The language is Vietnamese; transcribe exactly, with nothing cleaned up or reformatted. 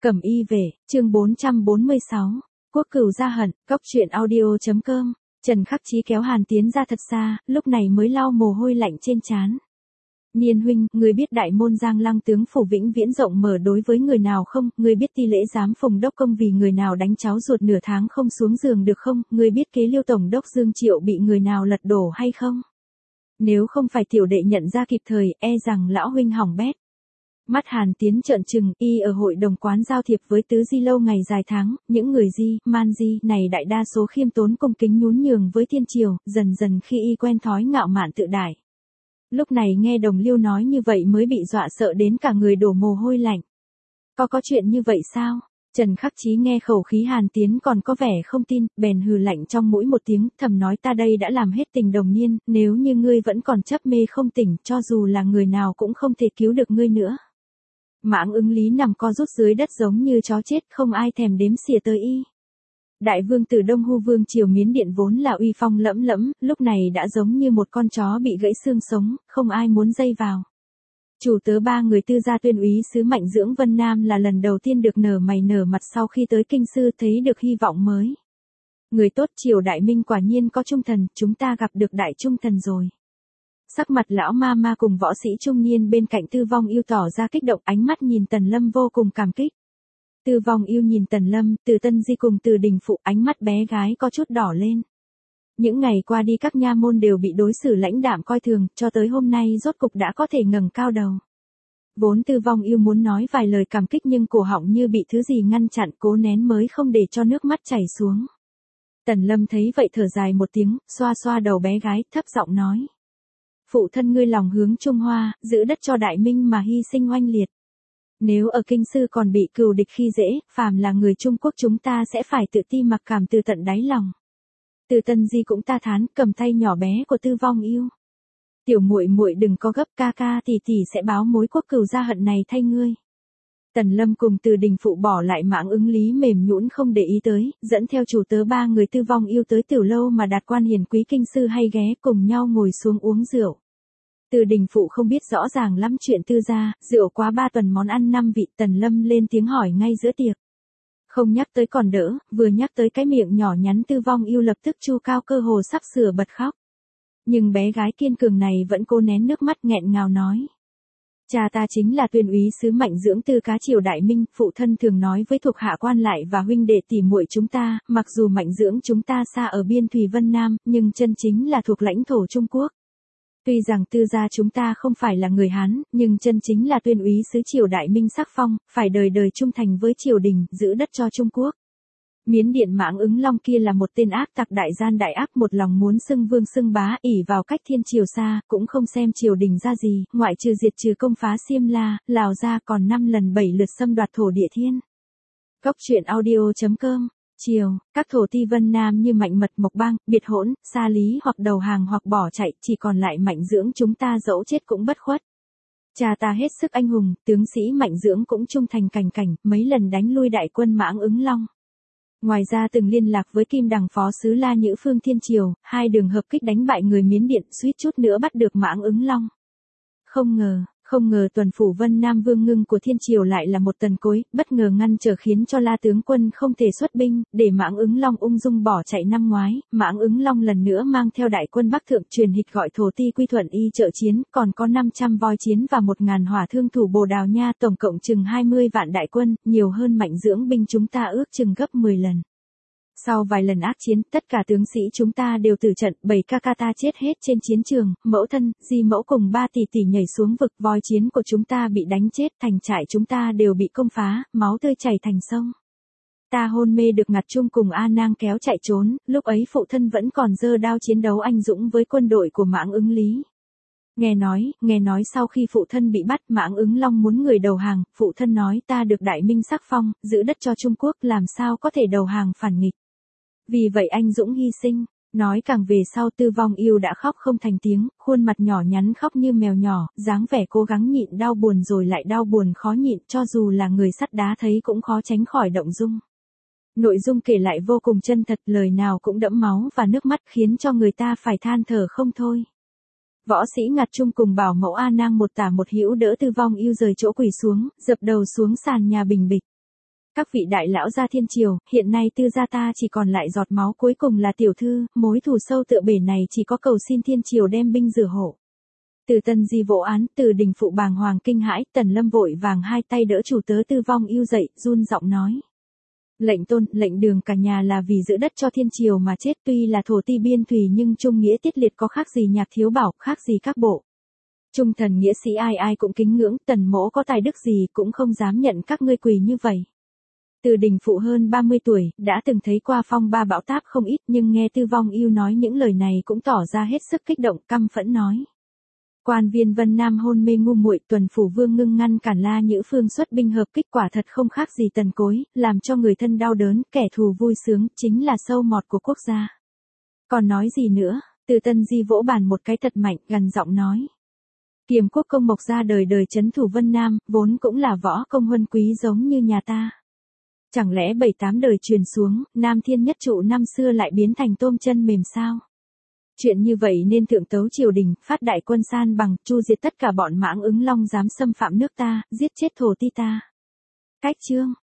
Cẩm y về, chương bốn trăm bốn mươi sáu. Quốc cửu gia hận, cốc truyện audio.com. Trần Khắc Chí kéo Hàn Tiến ra thật xa, lúc này mới lau mồ hôi lạnh trên trán. Niên huynh, người biết đại môn Giang Lăng tướng phủ vĩnh viễn rộng mở đối với người nào không? Người biết ti lễ giám Phùng đốc công vì người nào đánh cháu ruột nửa tháng không xuống giường được không? Người biết kế Liêu tổng đốc Dương Triệu bị người nào lật đổ hay không? Nếu không phải tiểu đệ nhận ra kịp thời, e rằng lão huynh hỏng bét. Mắt Hàn Tiến trợn trừng, y ở hội đồng quán giao thiệp với tứ di lâu ngày dài tháng, những người di, man di này đại đa số khiêm tốn cung kính nhún nhường với thiên triều, dần dần khi y quen thói ngạo mạn tự đại. Lúc này nghe Đồng Liêu nói như vậy mới bị dọa sợ đến cả người đổ mồ hôi lạnh. Có có chuyện như vậy sao? Trần Khắc Chí nghe khẩu khí Hàn Tiến còn có vẻ không tin, bèn hừ lạnh trong mũi một tiếng, thầm nói ta đây đã làm hết tình đồng niên, nếu như ngươi vẫn còn chấp mê không tỉnh, cho dù là người nào cũng không thể cứu được ngươi nữa. Mãng Ứng Lý nằm co rút dưới đất giống như chó chết, không ai thèm đếm xỉa tới y. Đại vương tử Đông Hu vương triều Miến Điện vốn là uy phong lẫm lẫm, lúc này đã giống như một con chó bị gãy xương sống, không ai muốn dây vào. Chủ tớ ba người tư gia tuyên úy sứ Mạnh Dưỡng Vân Nam là lần đầu tiên được nở mày nở mặt sau khi tới kinh sư thấy được hy vọng mới. Người tốt triều đại minh quả nhiên có trung thần, chúng ta gặp được đại trung thần rồi. Sắc mặt lão ma ma cùng võ sĩ trung niên bên cạnh Tư Vong Yêu tỏ ra kích động, ánh mắt nhìn Tần Lâm vô cùng cảm kích. Tư Vong Yêu nhìn Tần Lâm, Từ Tân Di cùng Từ Đình Phụ, ánh mắt bé gái có chút đỏ lên. Những ngày qua đi các nha môn đều bị đối xử lãnh đạm coi thường, cho tới hôm nay rốt cục đã có thể ngẩng cao đầu. Vốn Tư Vong Yêu muốn nói vài lời cảm kích nhưng cổ họng như bị thứ gì ngăn chặn, cố nén mới không để cho nước mắt chảy xuống. Tần Lâm thấy vậy thở dài một tiếng, xoa xoa đầu bé gái, thấp giọng nói. Phụ thân ngươi lòng hướng Trung Hoa, giữ đất cho đại minh mà hy sinh oanh liệt. Nếu ở kinh sư còn bị cừu địch khi dễ, phàm là người Trung Quốc chúng ta sẽ phải tự ti mặc cảm từ tận đáy lòng. Từ Tân Di cũng ta thán, cầm tay nhỏ bé của Tư Vong Yêu. Tiểu muội muội đừng có gấp, ca ca tỷ tỷ sẽ báo mối quốc cừu gia hận này thay ngươi. Tần Lâm cùng Từ Đình Phụ bỏ lại Mãng Ứng Lý mềm nhũn không để ý tới, dẫn theo chủ tớ ba người Tư Vong Yêu tới tiểu lâu mà đạt quan hiền quý kinh sư hay ghé, cùng nhau ngồi xuống uống rượu. Từ Đình Phụ không biết rõ ràng lắm chuyện tư gia, rượu quá ba tuần món ăn năm vị, Tần Lâm lên tiếng hỏi ngay giữa tiệc. Không nhắc tới còn đỡ, vừa nhắc tới cái miệng nhỏ nhắn Tư Vong Yêu lập tức chu cao cơ hồ sắp sửa bật khóc. Nhưng bé gái kiên cường này vẫn cố nén nước mắt nghẹn ngào nói. Cha ta chính là tuyên úy sứ Mạnh Dưỡng Tư Cá triều đại minh, phụ thân thường nói với thuộc hạ quan lại và huynh đệ tỉ muội chúng ta, mặc dù Mạnh Dưỡng chúng ta xa ở biên thùy Vân Nam, nhưng chân chính là thuộc lãnh thổ Trung Quốc. Tuy rằng tư gia chúng ta không phải là người Hán, nhưng chân chính là tuyên úy sứ triều đại minh sắc phong, phải đời đời trung thành với triều đình, giữ đất cho Trung Quốc. Miến Điện Mãng Ứng Long kia là một tên ác tặc đại gian đại ác, một lòng muốn xưng vương xưng bá, ỷ vào cách thiên triều xa, cũng không xem triều đình ra gì, ngoại trừ diệt trừ công phá Xiêm La, Lào ra còn năm lần bảy lượt xâm đoạt thổ địa thiên. Cốc truyện audio.com. Triều, các thổ ti Vân Nam như Mạnh Mật Mộc Bang, biệt hỗn, xa lý hoặc đầu hàng hoặc bỏ chạy, chỉ còn lại Mạnh Dưỡng chúng ta dẫu chết cũng bất khuất. Cha ta hết sức anh hùng, tướng sĩ Mạnh Dưỡng cũng trung thành cảnh cảnh, mấy lần đánh lui đại quân Mãng Ứng Long. Ngoài ra từng liên lạc với Kim Đằng phó sứ La Nhữ Phương Thiên Triều, hai đường hợp kích đánh bại người Miến Điện, suýt chút nữa bắt được Mãng Ứng Long. Không ngờ, không ngờ tuần phủ Vân Nam Vương Ngưng của Thiên Triều lại là một tần cối, bất ngờ ngăn trở khiến cho La tướng quân không thể xuất binh, để Mãng Ứng Long ung dung bỏ chạy năm ngoái. Mãng Ứng Long lần nữa mang theo đại quân Bắc Thượng truyền hịch gọi thổ ti quy thuận y trợ chiến, còn có năm trăm voi chiến và một ngàn hỏa thương thủ Bồ Đào Nha, tổng cộng chừng hai mươi vạn đại quân, nhiều hơn Mạnh Dưỡng binh chúng ta ước chừng gấp mười lần. Sau vài lần ác chiến, tất cả tướng sĩ chúng ta đều tử trận, bảy ca ca ta chết hết trên chiến trường, mẫu thân, di mẫu cùng ba tỷ tỷ nhảy xuống vực, voi chiến của chúng ta bị đánh chết, thành trại chúng ta đều bị công phá, máu tươi chảy thành sông. Ta hôn mê được ngặt chung cùng A Nang kéo chạy trốn, lúc ấy phụ thân vẫn còn giơ đao chiến đấu anh dũng với quân đội của Mãng Ứng Lý. Nghe nói, nghe nói sau khi phụ thân bị bắt Mãng Ứng Long muốn người đầu hàng, phụ thân nói ta được đại minh sắc phong, giữ đất cho Trung Quốc làm sao có thể đầu hàng phản nghịch. Vì vậy anh dũng hy sinh, nói càng về sau Tư Vong Yêu đã khóc không thành tiếng, khuôn mặt nhỏ nhắn khóc như mèo nhỏ, dáng vẻ cố gắng nhịn đau buồn rồi lại đau buồn khó nhịn, cho dù là người sắt đá thấy cũng khó tránh khỏi động dung. Nội dung kể lại vô cùng chân thật, lời nào cũng đẫm máu và nước mắt khiến cho người ta phải than thở không thôi. Võ sĩ Ngặt Trung cùng bảo mẫu A Nang một tả một hữu đỡ Tư Vong Yêu rời chỗ quỳ xuống, dập đầu xuống sàn nhà bình bịch. Các vị đại lão gia thiên triều, hiện nay tư gia ta chỉ còn lại giọt máu cuối cùng là tiểu thư, mối thù sâu tựa bể này chỉ có cầu xin thiên triều đem binh rửa hộ. Từ Tân Di vỗ án, Từ Đình phụ bàng hoàng kinh hãi, Tần Lâm vội vàng hai tay đỡ chủ tớ Tư Vong Ưu dậy, run giọng nói. Lệnh tôn, lệnh đường cả nhà là vì giữ đất cho thiên triều mà chết, tuy là thổ ti biên thùy nhưng trung nghĩa tiết liệt có khác gì Nhạc Thiếu Bảo, khác gì các bộ. Trung thần nghĩa sĩ ai ai cũng kính ngưỡng, Tần mỗ có tài đức gì cũng không dám nhận các ngươi quỳ như vậy. Từ Đình phụ hơn ba mươi tuổi, đã từng thấy qua phong ba bão táp không ít, nhưng nghe Tư Vong Ưu nói những lời này cũng tỏ ra hết sức kích động, căm phẫn nói. Quan viên Vân Nam hôn mê ngu muội, tuần phủ Vương Ngưng ngăn cản La Nhữ Phương xuất binh hợp kích, quả thật không khác gì Tần Cối, làm cho người thân đau đớn, kẻ thù vui sướng, chính là sâu mọt của quốc gia. Còn nói gì nữa? Từ Tân Di vỗ bàn một cái thật mạnh, gằn giọng nói. Kiềm quốc công Mộc gia đời đời trấn thủ Vân Nam, vốn cũng là võ công huân quý giống như nhà ta. Chẳng lẽ bảy tám đời truyền xuống, Nam Thiên Nhất Trụ năm xưa lại biến thành tôm chân mềm sao? Chuyện như vậy nên thượng tấu triều đình, phát đại quân san bằng, chu diệt tất cả bọn Mãng Ứng Long dám xâm phạm nước ta, giết chết thổ ti ta. Cách chương